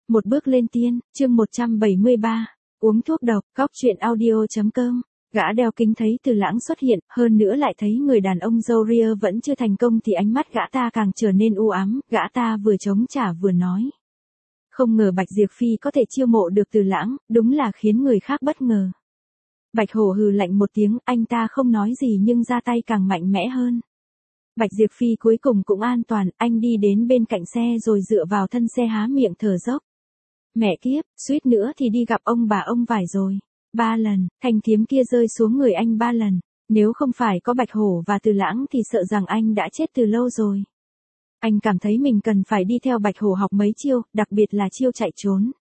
Một bước lên tiên, chương 173. Uống thuốc độc, Cóc truyện audio.com. Gã đeo kính thấy Từ Lãng xuất hiện, hơn nữa lại thấy người đàn ông Zoria vẫn chưa thành công thì ánh mắt gã ta càng trở nên u ám, gã ta vừa chống trả vừa nói. Không ngờ Bạch Diệp Phi có thể chiêu mộ được Từ Lãng, đúng là khiến người khác bất ngờ. Bạch Hổ hừ lạnh một tiếng, anh ta không nói gì nhưng ra tay càng mạnh mẽ hơn. Bạch Diệp Phi cuối cùng cũng an toàn, anh đi đến bên cạnh xe rồi dựa vào thân xe há miệng thở dốc. Mẹ kiếp, suýt nữa thì đi gặp ông bà ông vải rồi. 3 lần, thanh kiếm kia rơi xuống người anh 3 lần. Nếu không phải có Bạch Hổ và Từ Lãng thì sợ rằng anh đã chết từ lâu rồi. Anh cảm thấy mình cần phải đi theo Bạch Hổ học mấy chiêu, đặc biệt là chiêu chạy trốn.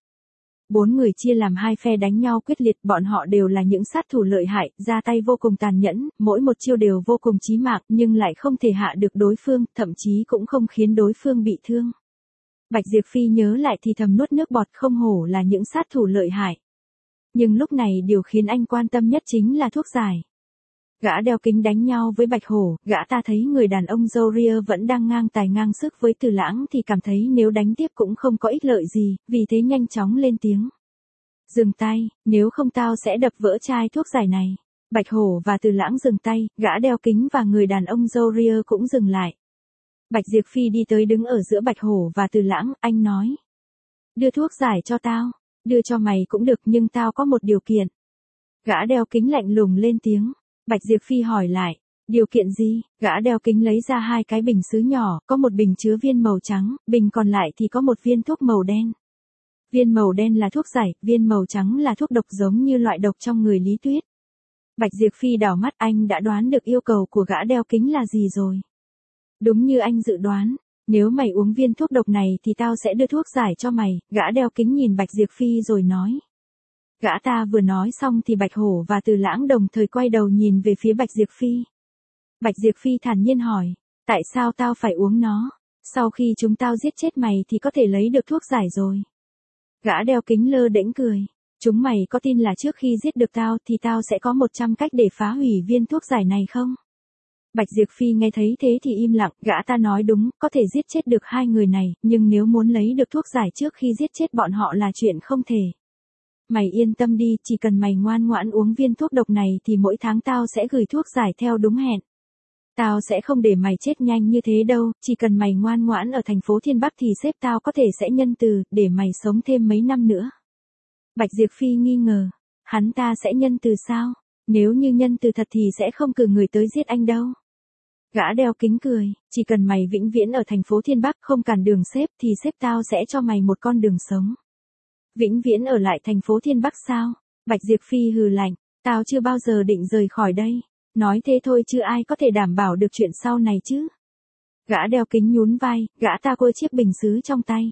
4 người chia làm 2 phe đánh nhau quyết liệt, bọn họ đều là những sát thủ lợi hại, ra tay vô cùng tàn nhẫn, mỗi một chiêu đều vô cùng chí mạng, nhưng lại không thể hạ được đối phương, thậm chí cũng không khiến đối phương bị thương. Bạch Diệp Phi nhớ lại thì thầm nuốt nước bọt, không hổ là những sát thủ lợi hại. Nhưng lúc này điều khiến anh quan tâm nhất chính là thuốc giải. Gã đeo kính đánh nhau với Bạch Hổ, gã ta thấy người đàn ông Zoria vẫn đang ngang tài ngang sức với Từ Lãng thì cảm thấy nếu đánh tiếp cũng không có ích lợi gì, vì thế nhanh chóng lên tiếng. Dừng tay, nếu không tao sẽ đập vỡ chai thuốc giải này. Bạch Hổ và Từ Lãng dừng tay, gã đeo kính và người đàn ông Zoria cũng dừng lại. Bạch Diệp Phi đi tới đứng ở giữa Bạch Hổ và Từ Lãng, anh nói. Đưa thuốc giải cho tao, đưa cho mày cũng được nhưng tao có một điều kiện. Gã đeo kính lạnh lùng lên tiếng. Bạch Diệp Phi hỏi lại, điều kiện gì? Gã đeo kính lấy ra 2 cái bình sứ nhỏ, có một bình chứa viên màu trắng, bình còn lại thì có một viên thuốc màu đen. Viên màu đen là thuốc giải, viên màu trắng là thuốc độc giống như loại độc trong người Lý Tuyết. Bạch Diệp Phi đảo mắt, anh đã đoán được yêu cầu của gã đeo kính là gì rồi. Đúng như anh dự đoán, nếu mày uống viên thuốc độc này thì tao sẽ đưa thuốc giải cho mày. Gã đeo kính nhìn Bạch Diệp Phi rồi nói. Gã ta vừa nói xong thì Bạch Hổ và Từ Lãng đồng thời quay đầu nhìn về phía Bạch Diệp Phi. Bạch Diệp Phi thản nhiên hỏi, tại sao tao phải uống nó? Sau khi chúng tao giết chết mày thì có thể lấy được thuốc giải rồi. Gã đeo kính lơ đễnh cười, chúng mày có tin là trước khi giết được tao thì tao sẽ có 100 cách để phá hủy viên thuốc giải này không? Bạch Diệp Phi nghe thấy thế thì im lặng, gã ta nói đúng, có thể giết chết được 2 người này, nhưng nếu muốn lấy được thuốc giải trước khi giết chết bọn họ là chuyện không thể. Mày yên tâm đi, chỉ cần mày ngoan ngoãn uống viên thuốc độc này thì mỗi tháng tao sẽ gửi thuốc giải theo đúng hẹn. Tao sẽ không để mày chết nhanh như thế đâu, chỉ cần mày ngoan ngoãn ở thành phố Thiên Bắc thì sếp tao có thể sẽ nhân từ, để mày sống thêm mấy năm nữa. Bạch Diệp Phi nghi ngờ, hắn ta sẽ nhân từ sao? Nếu như nhân từ thật thì sẽ không cử người tới giết anh đâu. Gã đeo kính cười, chỉ cần mày vĩnh viễn ở thành phố Thiên Bắc không cản đường sếp thì sếp tao sẽ cho mày một con đường sống. Vĩnh viễn ở lại thành phố Thiên Bắc sao? Bạch Diệp Phi hừ lạnh, tao chưa bao giờ định rời khỏi đây. Nói thế thôi chứ ai có thể đảm bảo được chuyện sau này chứ. Gã đeo kính nhún vai, gã ta quơ chiếc bình sứ trong tay.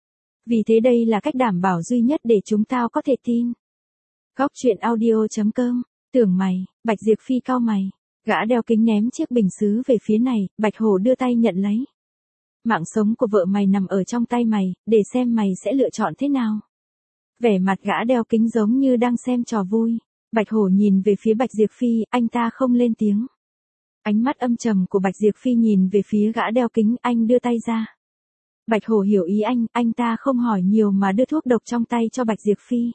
Vì thế đây là cách đảm bảo duy nhất để chúng tao có thể tin. Cóc truyện audio.com, tưởng mày, Bạch Diệp Phi cau mày. Gã đeo kính ném chiếc bình sứ về phía này, Bạch Hổ đưa tay nhận lấy. Mạng sống của vợ mày nằm ở trong tay mày, để xem mày sẽ lựa chọn thế nào. Vẻ mặt gã đeo kính giống như đang xem trò vui. Bạch Hổ nhìn về phía Bạch Diệp Phi, anh ta không lên tiếng. Ánh mắt âm trầm của Bạch Diệp Phi nhìn về phía gã đeo kính, anh đưa tay ra. Bạch Hổ hiểu ý anh ta không hỏi nhiều mà đưa thuốc độc trong tay cho Bạch Diệp Phi.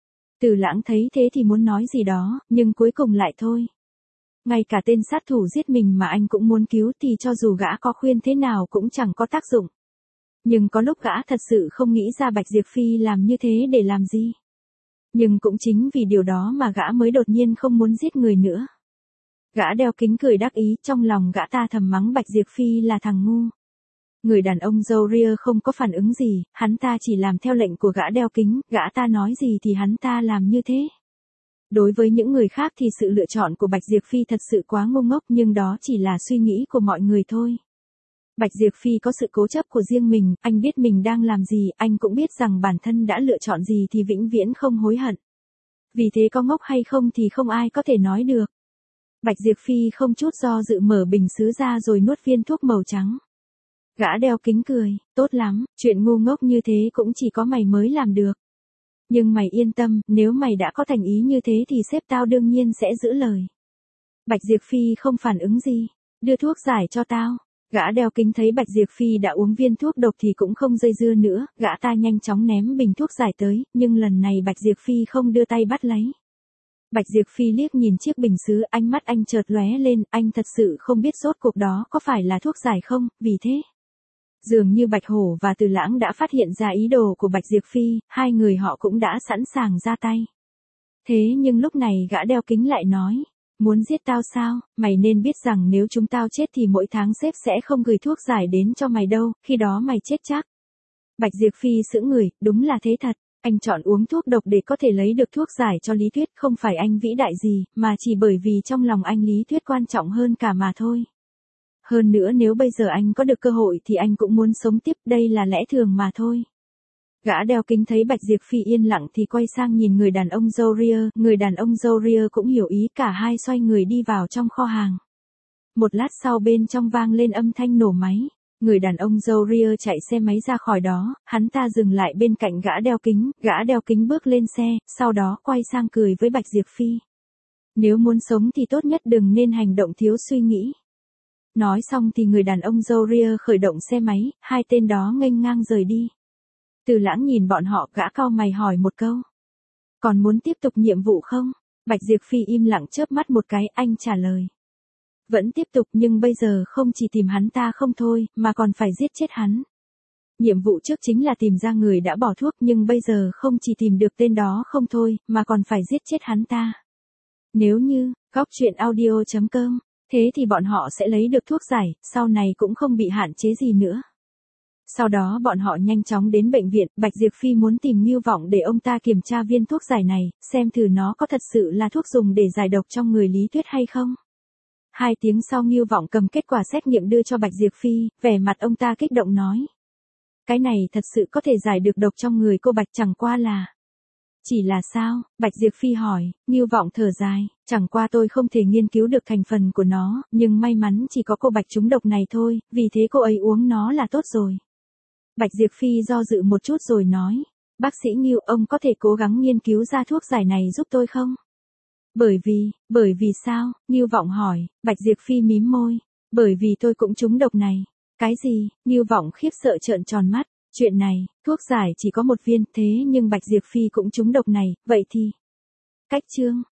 Từ Lãng thấy thế thì muốn nói gì đó, nhưng cuối cùng lại thôi. Ngay cả tên sát thủ giết mình mà anh cũng muốn cứu thì cho dù gã có khuyên thế nào cũng chẳng có tác dụng. Nhưng có lúc gã thật sự không nghĩ ra Bạch Diệp Phi làm như thế để làm gì. Nhưng cũng chính vì điều đó mà gã mới đột nhiên không muốn giết người nữa. Gã đeo kính cười đắc ý, trong lòng gã ta thầm mắng Bạch Diệp Phi là thằng ngu. Người đàn ông Zoria không có phản ứng gì, hắn ta chỉ làm theo lệnh của gã đeo kính, gã ta nói gì thì hắn ta làm như thế. Đối với những người khác thì sự lựa chọn của Bạch Diệp Phi thật sự quá ngu ngốc, nhưng đó chỉ là suy nghĩ của mọi người thôi. Bạch Diệp Phi có sự cố chấp của riêng mình, anh biết mình đang làm gì, anh cũng biết rằng bản thân đã lựa chọn gì thì vĩnh viễn không hối hận. Vì thế có ngốc hay không thì không ai có thể nói được. Bạch Diệp Phi không chút do dự mở bình sứ ra rồi nuốt viên thuốc màu trắng. Gã đeo kính cười, tốt lắm, chuyện ngu ngốc như thế cũng chỉ có mày mới làm được. Nhưng mày yên tâm, nếu mày đã có thành ý như thế thì sếp tao đương nhiên sẽ giữ lời. Bạch Diệp Phi không phản ứng gì, đưa thuốc giải cho tao. Gã đeo kính thấy Bạch Diệp Phi đã uống viên thuốc độc thì cũng không dây dưa nữa, gã ta nhanh chóng ném bình thuốc giải tới, nhưng lần này Bạch Diệp Phi không đưa tay bắt lấy. Bạch Diệp Phi liếc nhìn chiếc bình sứ, ánh mắt anh chợt lóe lên, anh thật sự không biết rốt cuộc đó có phải là thuốc giải không, vì thế. Dường như Bạch Hổ và Từ Lãng đã phát hiện ra ý đồ của Bạch Diệp Phi, hai người họ cũng đã sẵn sàng ra tay. Thế nhưng lúc này gã đeo kính lại nói, muốn giết tao sao, mày nên biết rằng nếu chúng tao chết thì mỗi tháng sếp sẽ không gửi thuốc giải đến cho mày đâu, khi đó mày chết chắc. Bạch Diệp Phi sững người, đúng là thế thật, anh chọn uống thuốc độc để có thể lấy được thuốc giải cho Lý Tuyết, không phải anh vĩ đại gì, mà chỉ bởi vì trong lòng anh Lý Tuyết quan trọng hơn cả mà thôi. Hơn nữa nếu bây giờ anh có được cơ hội thì anh cũng muốn sống tiếp, đây là lẽ thường mà thôi. Gã đeo kính thấy Bạch Diệp Phi yên lặng thì quay sang nhìn người đàn ông Zoria, người đàn ông Zoria cũng hiểu ý, cả hai xoay người đi vào trong kho hàng. Một lát sau bên trong vang lên âm thanh nổ máy, người đàn ông Zoria chạy xe máy ra khỏi đó, hắn ta dừng lại bên cạnh gã đeo kính bước lên xe, sau đó quay sang cười với Bạch Diệp Phi. Nếu muốn sống thì tốt nhất đừng nên hành động thiếu suy nghĩ. Nói xong thì người đàn ông Zoria khởi động xe máy, hai tên đó nghênh ngang rời đi. Từ Lãng nhìn bọn họ, gã cau mày hỏi một câu. Còn muốn tiếp tục nhiệm vụ không? Bạch Diệp Phi im lặng chớp mắt một cái, anh trả lời. Vẫn tiếp tục nhưng bây giờ không chỉ tìm hắn ta không thôi, mà còn phải giết chết hắn. Nhiệm vụ trước chính là tìm ra người đã bỏ thuốc nhưng bây giờ không chỉ tìm được tên đó không thôi, mà còn phải giết chết hắn ta. Nếu như, goctruyện.audio.com, thế thì bọn họ sẽ lấy được thuốc giải, sau này cũng không bị hạn chế gì nữa. Sau đó bọn họ nhanh chóng đến bệnh viện, Bạch Diệp Phi muốn tìm Ngưu Vọng để ông ta kiểm tra viên thuốc giải này, xem thử nó có thật sự là thuốc dùng để giải độc trong người Lý Tuyết hay không. 2 tiếng sau Ngưu Vọng cầm kết quả xét nghiệm đưa cho Bạch Diệp Phi, vẻ mặt ông ta kích động nói. Cái này thật sự có thể giải được độc trong người cô Bạch, chẳng qua là. Chỉ là sao? Bạch Diệp Phi hỏi, Ngưu Vọng thở dài, chẳng qua tôi không thể nghiên cứu được thành phần của nó, nhưng may mắn chỉ có cô Bạch trúng độc này thôi, vì thế cô ấy uống nó là tốt rồi. Bạch Diệp Phi do dự một chút rồi nói, bác sĩ Ngưu, ông có thể cố gắng nghiên cứu ra thuốc giải này giúp tôi không? Bởi vì sao? Ngưu Vọng hỏi, Bạch Diệp Phi mím môi, bởi vì tôi cũng trúng độc này. Cái gì? Ngưu Vọng khiếp sợ trợn tròn mắt, chuyện này, thuốc giải chỉ có một viên, thế nhưng Bạch Diệp Phi cũng trúng độc này, vậy thì. Cách chương